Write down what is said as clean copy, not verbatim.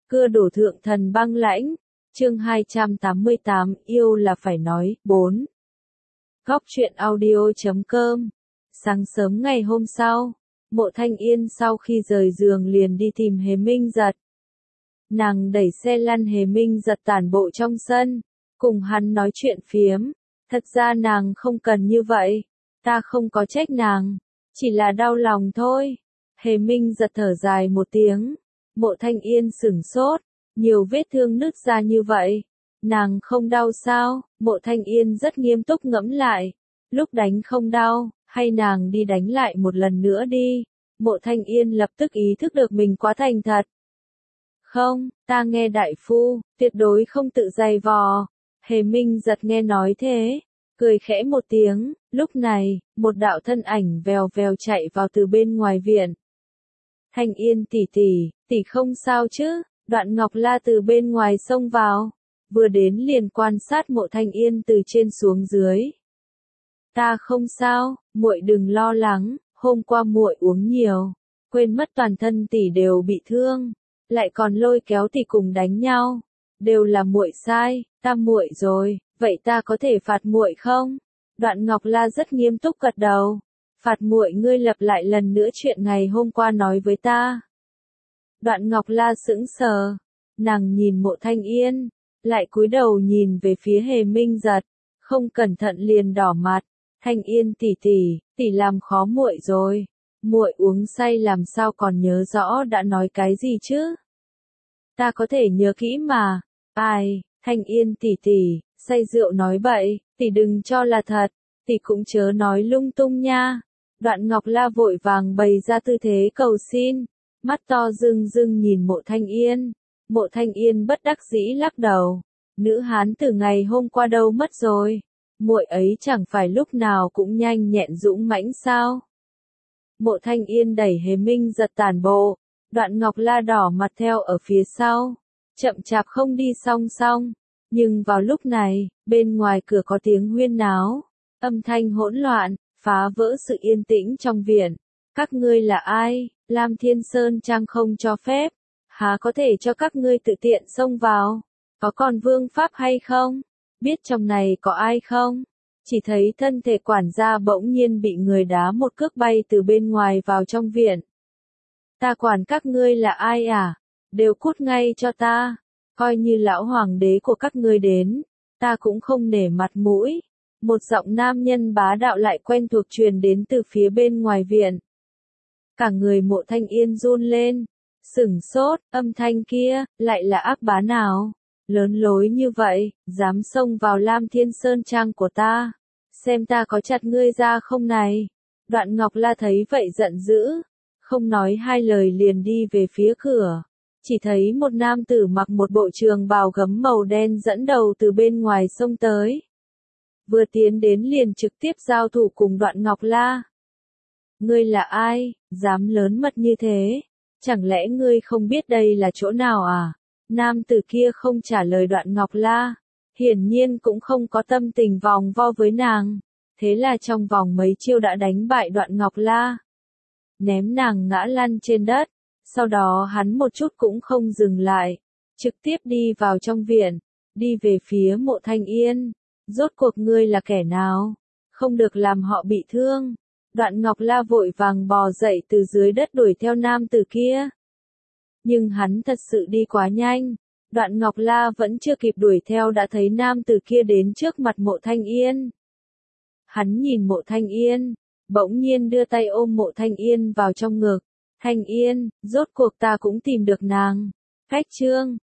Cưa đổ thượng thần băng lãnh. Chương 288, yêu là phải nói. 4. Góc truyện audio.com. Sáng sớm ngày hôm sau, Mộ Thanh Yên sau khi rời giường liền đi tìm Hề Minh Giật. Nàng đẩy xe lăn Hề Minh Giật tản bộ trong sân, cùng hắn nói chuyện phiếm. Thật ra nàng không cần như vậy, ta không có trách nàng, chỉ là đau lòng thôi. Hề Minh Giật thở dài một tiếng. Mộ Thanh Yên sửng sốt, nhiều vết thương nứt ra như vậy, nàng không đau sao? Mộ Thanh Yên rất nghiêm túc ngẫm lại, lúc đánh không đau, hay nàng đi đánh lại một lần nữa đi. Mộ Thanh Yên lập tức ý thức được mình quá thành thật. Không, ta nghe đại phu, tuyệt đối không tự giày vò. Hề Minh Giật nghe nói thế, cười khẽ một tiếng. Lúc này, một đạo thân ảnh vèo vèo chạy vào từ bên ngoài viện. Thanh Yên tỷ tỷ không sao chứ? Đoạn Ngọc La từ bên ngoài xông vào, vừa đến liền quan sát Mộ Thanh Yên từ trên xuống dưới. Ta không sao, muội đừng lo lắng, hôm qua muội uống nhiều, quên mất toàn thân tỷ đều bị thương, lại còn lôi kéo tỷ cùng đánh nhau, đều là muội sai, ta muội rồi, vậy ta có thể phạt muội không? Đoạn Ngọc La rất nghiêm túc gật đầu. Phạt muội ngươi lặp lại lần nữa chuyện ngày hôm qua nói với ta. Đoạn Ngọc La sững sờ, nàng nhìn Mộ Thanh Yên, lại cúi đầu nhìn về phía Hề Minh Giật, không cẩn thận liền đỏ mặt. Thanh Yên tỷ làm khó muội rồi, muội uống say làm sao còn nhớ rõ đã nói cái gì chứ? Ta có thể nhớ kỹ mà. Ai, Thanh Yên tỷ, say rượu nói bậy, tỷ đừng cho là thật, tỷ cũng chớ nói lung tung nha. Đoạn Ngọc La vội vàng bày ra tư thế cầu xin, mắt to rưng rưng nhìn Mộ Thanh Yên. Mộ Thanh Yên bất đắc dĩ lắc đầu, nữ hán từ ngày hôm qua đâu mất rồi? Muội ấy chẳng phải lúc nào cũng nhanh nhẹn dũng mãnh sao? Mộ Thanh Yên đẩy Hề Minh Giật tản bộ, Đoạn Ngọc La đỏ mặt theo ở phía sau, chậm chạp không đi song song. Nhưng vào lúc này, bên ngoài cửa có tiếng huyên náo, âm thanh hỗn loạn, phá vỡ sự yên tĩnh trong viện. Các ngươi là ai? Lam Thiên Sơn Trang không cho phép, há có thể cho các ngươi tự tiện xông vào? Có còn vương pháp hay không? Biết trong này có ai không? Chỉ thấy thân thể quản gia bỗng nhiên bị người đá một cước bay từ bên ngoài vào trong viện. Ta quản các ngươi là ai à? Đều cút ngay cho ta. Coi như lão hoàng đế của các ngươi đến, ta cũng không nể mặt mũi. Một giọng nam nhân bá đạo lại quen thuộc truyền đến từ phía bên ngoài viện. Cả người Mộ Thanh Yên run lên, sửng sốt, âm thanh kia, lại là ác bá nào? Lớn lối như vậy, dám xông vào Lam Thiên Sơn Trang của ta. Xem ta có chặt ngươi ra không này? Đoạn Ngọc La thấy vậy giận dữ, không nói hai lời liền đi về phía cửa. Chỉ thấy một nam tử mặc một bộ trường bào gấm màu đen dẫn đầu từ bên ngoài xông tới. Vừa tiến đến liền trực tiếp giao thủ cùng Đoạn Ngọc La. Ngươi là ai, dám lớn mật như thế? Chẳng lẽ ngươi không biết đây là chỗ nào à? Nam tử kia không trả lời Đoạn Ngọc La, hiển nhiên cũng không có tâm tình vòng vo với nàng. Thế là trong vòng mấy chiêu đã đánh bại Đoạn Ngọc La, ném nàng ngã lăn trên đất. Sau đó hắn một chút cũng không dừng lại, trực tiếp đi vào trong viện, đi về phía Mộ Thanh Yên. Rốt cuộc ngươi là kẻ nào? Không được làm họ bị thương. Đoạn Ngọc La vội vàng bò dậy từ dưới đất đuổi theo nam tử kia. Nhưng hắn thật sự đi quá nhanh. Đoạn Ngọc La vẫn chưa kịp đuổi theo đã thấy nam tử kia đến trước mặt Mộ Thanh Yên. Hắn nhìn Mộ Thanh Yên, bỗng nhiên đưa tay ôm Mộ Thanh Yên vào trong ngực. Thanh Yên, rốt cuộc ta cũng tìm được nàng. Cách chương